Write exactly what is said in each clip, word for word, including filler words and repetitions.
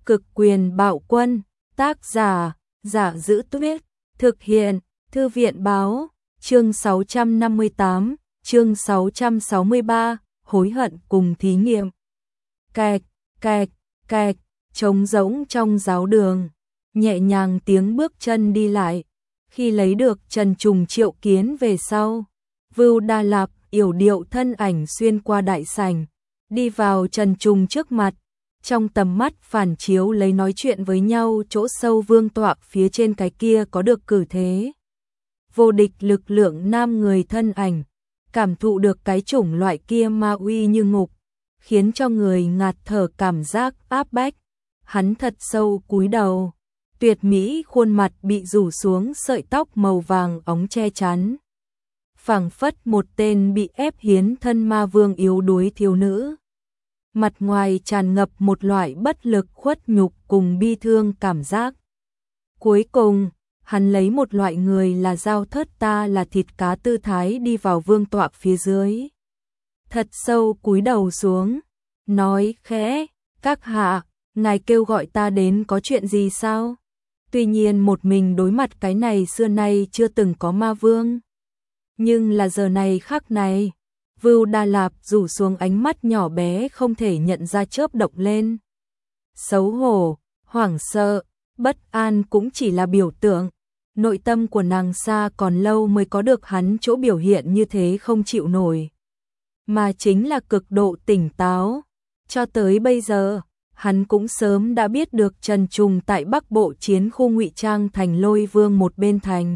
Cực quyền bạo quân, tác giả, Giả Giữ Tuyết, thực hiện, Thư viện báo, chương sáu trăm năm mươi tám, chương sáu trăm sáu mươi ba, hối hận cùng thí nghiệm. Kẹt, kẹt, kẹt, trống rỗng trong giáo đường, nhẹ nhàng tiếng bước chân đi lại. Khi lấy được Trần Trùng triệu kiến về sau, Vưu Đa Lạp yểu điệu thân ảnh xuyên qua đại sảnh, đi vào Trần Trùng trước mặt. Trong tầm mắt phản chiếu lấy nói chuyện với nhau chỗ sâu vương tọa phía trên cái kia có được cử thế vô địch lực lượng nam người thân ảnh, cảm thụ được cái chủng loại kia ma uy như ngục, khiến cho người ngạt thở cảm giác áp bách. Hắn thật sâu cúi đầu, tuyệt mỹ khuôn mặt bị rủ xuống sợi tóc màu vàng óng che chắn, phảng phất một tên bị ép hiến thân ma vương yếu đuối thiếu nữ. Mặt ngoài tràn ngập một loại bất lực khuất nhục cùng bi thương cảm giác. Cuối cùng, hắn lấy một loại người là dao thớt ta là thịt cá tư thái đi vào vương tọa phía dưới. Thật sâu cúi đầu xuống, nói khẽ, các hạ, ngài kêu gọi ta đến có chuyện gì sao? Tuy nhiên một mình đối mặt cái này xưa nay chưa từng có ma vương. Nhưng là giờ này khắc này, Vưu Đa Lạp rủ xuống ánh mắt nhỏ bé không thể nhận ra chớp động lên. Xấu hổ, hoảng sợ, bất an cũng chỉ là biểu tượng. Nội tâm của nàng xa còn lâu mới có được hắn chỗ biểu hiện như thế không chịu nổi. Mà chính là cực độ tỉnh táo. Cho tới bây giờ, hắn cũng sớm đã biết được Trần Trùng tại Bắc Bộ chiến khu ngụy trang thành Lôi Vương một bên thành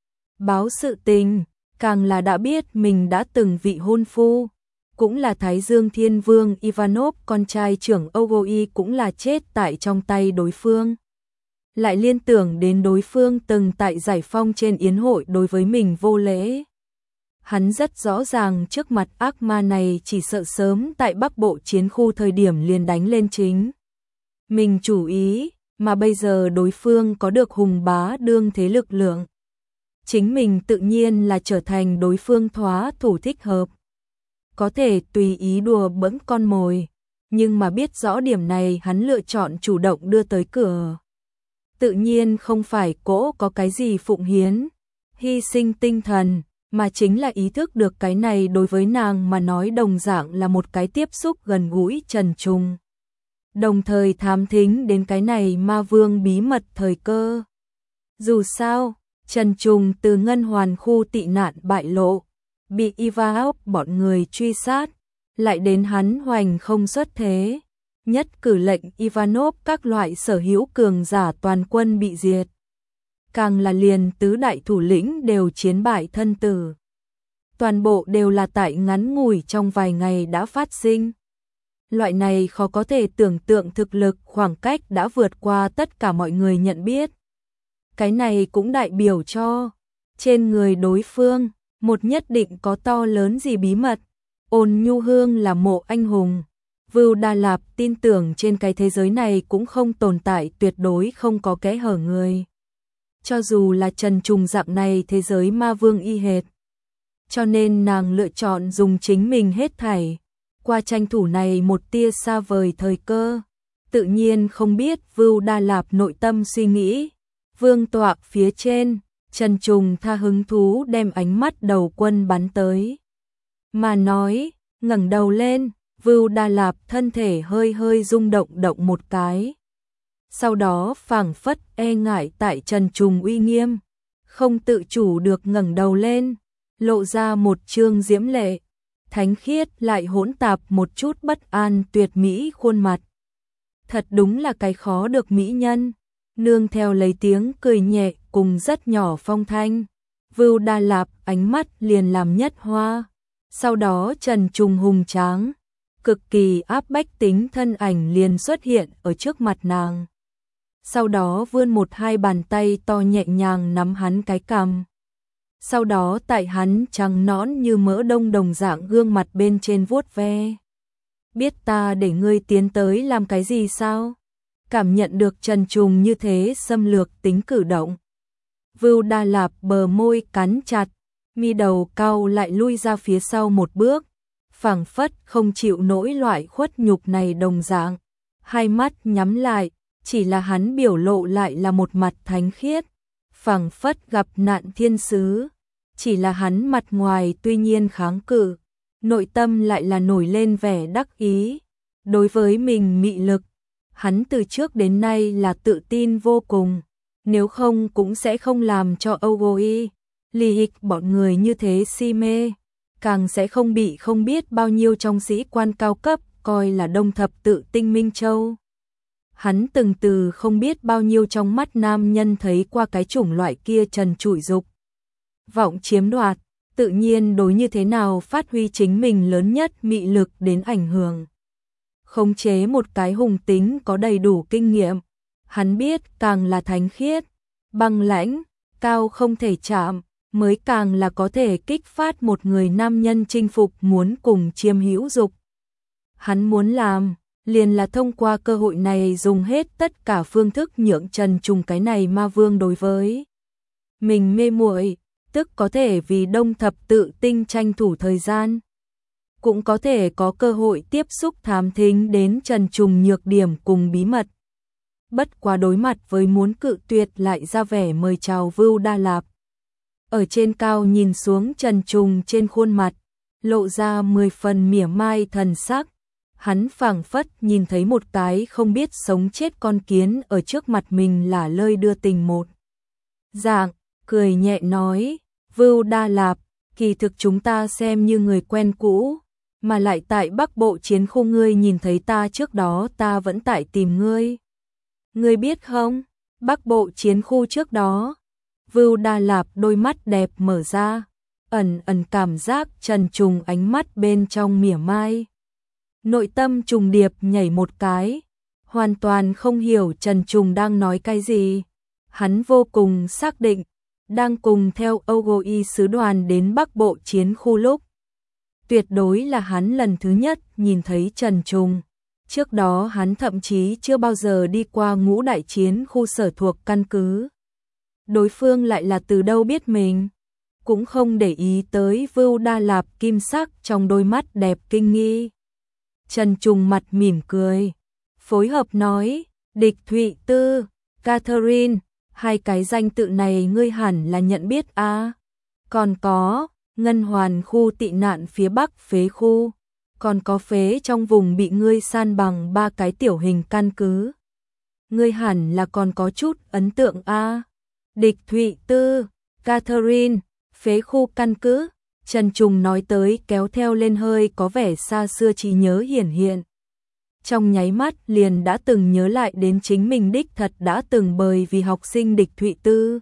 báo sự tình. Càng là đã biết mình đã từng vị hôn phu, cũng là Thái Dương Thiên Vương Ivanov, con trai trưởng Ogoi cũng là chết tại trong tay đối phương. Lại liên tưởng đến đối phương từng tại Giải Phong trên yến hội đối với mình vô lễ. Hắn rất rõ ràng trước mặt ác ma này chỉ sợ sớm tại Bắc Bộ chiến khu thời điểm liền đánh lên chính mình chủ ý, mà bây giờ đối phương có được hùng bá đương thế lực lượng. Chính mình tự nhiên là trở thành đối phương thóa thủ thích hợp. Có thể tùy ý đùa bỡn con mồi, nhưng mà biết rõ điểm này hắn lựa chọn chủ động đưa tới cửa. Tự nhiên không phải cố có cái gì phụng hiến, hy sinh tinh thần, mà chính là ý thức được cái này đối với nàng mà nói đồng dạng là một cái tiếp xúc gần gũi Trần Trùng. Đồng thời thám thính đến cái này ma vương bí mật thời cơ. Dù sao, Trần Trùng từ Ngân Hoàn khu tị nạn bại lộ, bị Ivanov bọn người truy sát, lại đến hắn hoành không xuất thế, nhất cử lệnh Ivanov các loại sở hữu cường giả toàn quân bị diệt. Càng là liền tứ đại thủ lĩnh đều chiến bại thân tử. Toàn bộ đều là tại ngắn ngủi trong vài ngày đã phát sinh. Loại này khó có thể tưởng tượng thực lực khoảng cách đã vượt qua tất cả mọi người nhận biết. Cái này cũng đại biểu cho, trên người đối phương, một nhất định có to lớn gì bí mật. Ôn Nhu Hương là mộ anh hùng. Vưu Đa Lạp tin tưởng trên cái thế giới này cũng không tồn tại tuyệt đối không có kẽ hở người. Cho dù là Trần Trùng dạng này thế giới ma vương y hệt. Cho nên nàng lựa chọn dùng chính mình hết thảy, qua tranh thủ này một tia xa vời thời cơ. Tự nhiên không biết Vưu Đa Lạp nội tâm suy nghĩ. Vương tọa phía trên, Trần Trùng tha hứng thú đem ánh mắt đầu quân bắn tới. Mà nói, ngẩng đầu lên, Vưu Đa Lạp thân thể hơi hơi rung động động một cái. Sau đó phảng phất e ngại tại Trần Trùng uy nghiêm, không tự chủ được ngẩng đầu lên, lộ ra một trương diễm lệ, thánh khiết lại hỗn tạp một chút bất an tuyệt mỹ khuôn mặt. Thật đúng là cái khó được mỹ nhân. Nương theo lấy tiếng cười nhẹ cùng rất nhỏ phong thanh, Vưu Đa Lạp ánh mắt liền làm nhất hoa. Sau đó Trần Trùng hùng tráng, cực kỳ áp bách tính thân ảnh liền xuất hiện ở trước mặt nàng. Sau đó vươn một hai bàn tay to nhẹ nhàng nắm hắn cái cằm. Sau đó tại hắn trắng nõn như mỡ đông đồng dạng gương mặt bên trên vuốt ve. Biết ta để ngươi tiến tới làm cái gì sao? Cảm nhận được Trần Trùng như thế xâm lược tính cử động. Vưu Đa Lạp bờ môi cắn chặt, mi đầu cau lại lui ra phía sau một bước, phảng phất không chịu nổi loại khuất nhục này đồng dạng. Hai mắt nhắm lại, chỉ là hắn biểu lộ lại là một mặt thánh khiết, phảng phất gặp nạn thiên sứ, chỉ là hắn mặt ngoài tuy nhiên kháng cự, nội tâm lại là nổi lên vẻ đắc ý. Đối với mình mị lực, hắn từ trước đến nay là tự tin vô cùng, nếu không cũng sẽ không làm cho Ogoi, Lee bọn người như thế si mê, càng sẽ không bị không biết bao nhiêu trong sĩ quan cao cấp coi là đông thập tự tinh Minh Châu. Hắn từng từ không biết bao nhiêu trong mắt nam nhân thấy qua cái chủng loại kia trần trụi dục vọng chiếm đoạt, tự nhiên đối như thế nào phát huy chính mình lớn nhất mị lực đến ảnh hưởng. Khống chế một cái hùng tính có đầy đủ kinh nghiệm, hắn biết càng là thánh khiết, băng lãnh, cao không thể chạm, mới càng là có thể kích phát một người nam nhân chinh phục muốn cùng chiêm hữu dục. Hắn muốn làm, liền là thông qua cơ hội này dùng hết tất cả phương thức nhượng Trần Trùng cái này ma vương đối với mình mê muội, tức có thể vì đông thập tự tinh tranh thủ thời gian, cũng có thể có cơ hội tiếp xúc thám thính đến Trần Trùng nhược điểm cùng bí mật. Bất quá đối mặt với muốn cự tuyệt lại ra vẻ mời chào Vưu Đa Lạp. Ở trên cao nhìn xuống Trần Trùng trên khuôn mặt, lộ ra mười phần mỉa mai thần sắc. Hắn phảng phất nhìn thấy một cái không biết sống chết con kiến ở trước mặt mình là lơi đưa tình một dạng, cười nhẹ nói, Vưu Đa Lạp, kỳ thực chúng ta xem như người quen cũ, mà lại tại Bắc Bộ chiến khu ngươi nhìn thấy ta trước đó ta vẫn tại tìm ngươi. Ngươi biết không, Bắc Bộ chiến khu trước đó, Vưu Đa Lạp đôi mắt đẹp mở ra, ẩn ẩn cảm giác Trần Trùng ánh mắt bên trong mỉa mai. Nội tâm trùng điệp nhảy một cái, hoàn toàn không hiểu Trần Trùng đang nói cái gì. Hắn vô cùng xác định, đang cùng theo Ogoi sứ đoàn đến Bắc Bộ chiến khu lúc. Tuyệt đối là hắn lần thứ nhất nhìn thấy Trần Trùng. Trước đó hắn thậm chí chưa bao giờ đi qua ngũ đại chiến khu sở thuộc căn cứ. Đối phương lại là từ đâu biết mình, cũng không để ý tới Vưu Đa Lạp kim sắc trong đôi mắt đẹp kinh nghi. Trần Trùng mặt mỉm cười, phối hợp nói, Địch Thụy Tư, Catherine, hai cái danh tự này ngươi hẳn là nhận biết a. À? Còn có, Ngân Hoàn khu tị nạn phía Bắc phế khu, còn có phế trong vùng bị ngươi san bằng ba cái tiểu hình căn cứ. Ngươi hẳn là còn có chút ấn tượng a. À? Địch Thụy Tư, Catherine, phế khu căn cứ. Trần Trùng nói tới kéo theo lên hơi có vẻ xa xưa trí nhớ hiển hiện. Trong nháy mắt liền đã từng nhớ lại đến chính mình đích thật đã từng bởi vì học sinh Địch Thụy Tư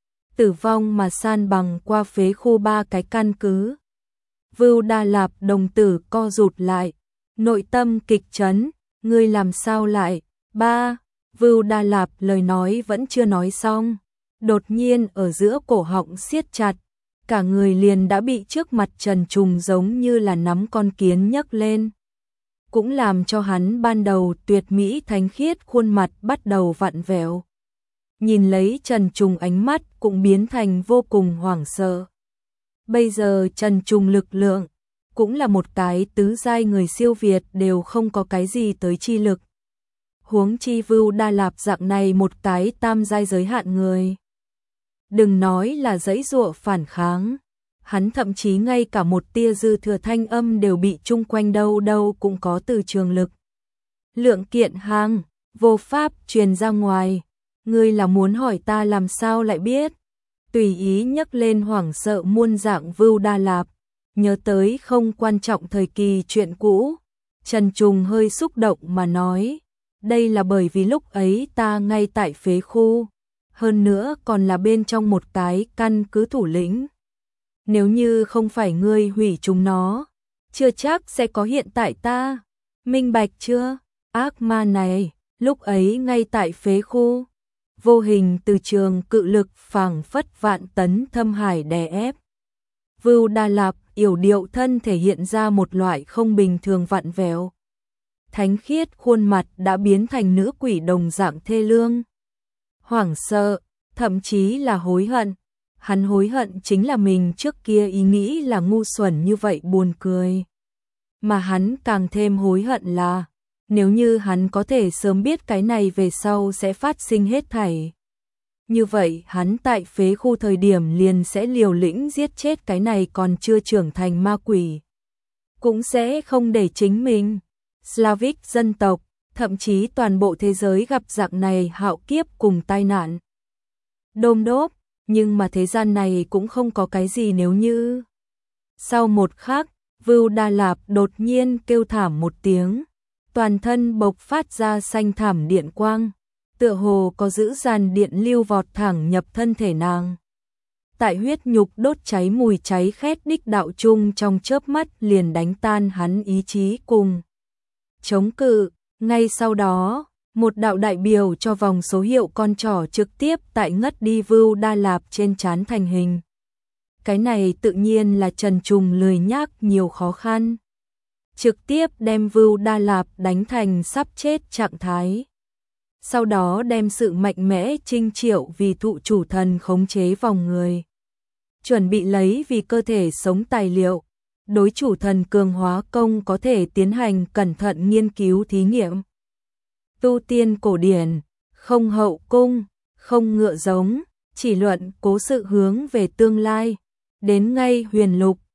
tử vong mà san bằng qua phế khu ba cái căn cứ. Vưu Đa Lạp đồng tử co rụt lại, nội tâm kịch chấn, ngươi làm sao lại, ba, Vưu Đa Lạp lời nói vẫn chưa nói xong, đột nhiên ở giữa cổ họng siết chặt. Cả người liền đã bị trước mặt Trần Trùng giống như là nắm con kiến nhấc lên. Cũng làm cho hắn ban đầu tuyệt mỹ thánh khiết khuôn mặt bắt đầu vặn vẹo. Nhìn lấy Trần Trùng ánh mắt cũng biến thành vô cùng hoảng sợ. Bây giờ Trần Trùng lực lượng, cũng là một cái tứ giai người siêu việt đều không có cái gì tới chi lực. Huống chi Vưu Đa Lạp dạng này một cái tam giai giới hạn người. Đừng nói là giãy giụa phản kháng, hắn thậm chí ngay cả một tia dư thừa thanh âm đều bị chung quanh đâu đâu cũng có từ trường lực. Lượng kiện hàng, vô pháp truyền ra ngoài, ngươi là muốn hỏi ta làm sao lại biết? Tùy ý nhấc lên hoảng sợ muôn dạng Vưu Đa Lạp, nhớ tới không quan trọng thời kỳ chuyện cũ, Trần Trùng hơi xúc động mà nói, đây là bởi vì lúc ấy ta ngay tại phế khu. Hơn nữa còn là bên trong một cái căn cứ thủ lĩnh. Nếu như không phải ngươi hủy chúng nó, chưa chắc sẽ có hiện tại ta. Minh bạch chưa? Ác ma này, lúc ấy ngay tại phế khu, vô hình từ trường cự lực phảng phất vạn tấn thâm hải đè ép. Vưu Đa Lạp yểu điệu thân thể hiện ra một loại không bình thường vặn vẹo. Thánh khiết khuôn mặt đã biến thành nữ quỷ đồng dạng thê lương. Hoảng sợ, thậm chí là hối hận. Hắn hối hận chính là mình trước kia ý nghĩ là ngu xuẩn như vậy buồn cười. Mà hắn càng thêm hối hận là, Nếu như hắn có thể sớm biết cái này về sau sẽ phát sinh hết thảy. Như vậy hắn tại phế khu thời điểm liền sẽ liều lĩnh giết chết cái này còn chưa trưởng thành ma quỷ. Cũng sẽ không để chính mình, Slavic dân tộc, thậm chí toàn bộ thế giới gặp dạng này hạo kiếp cùng tai nạn. Đôm đốp, nhưng mà thế gian này cũng không có cái gì nếu như. Sau một khắc, Vưu Đa Lạp đột nhiên kêu thảm một tiếng, toàn thân bộc phát ra xanh thảm điện quang, tựa hồ có dữ dàn điện lưu vọt thẳng nhập thân thể nàng. Tại huyết nhục đốt cháy mùi cháy khét đích đạo chung trong chớp mắt liền đánh tan hắn ý chí cùng chống cự. Ngay sau đó, một đạo đại biểu cho vòng số hiệu con trỏ trực tiếp tại ngất đi Vưu Đa Lạp trên trán thành hình. Cái này tự nhiên là Trần Trùng lười nhác nhiều khó khăn. Trực tiếp đem Vưu Đa Lạp đánh thành sắp chết trạng thái. Sau đó đem sự mạnh mẽ trinh triệu vì thụ chủ thần khống chế vòng người. Chuẩn bị lấy vì cơ thể sống tài liệu. Đối chủ thần cường hóa công có thể tiến hành cẩn thận nghiên cứu thí nghiệm. Tu tiên cổ điển, không hậu cung, không ngựa giống, chỉ luận cố sự hướng về tương lai. Đến ngay huyền lục,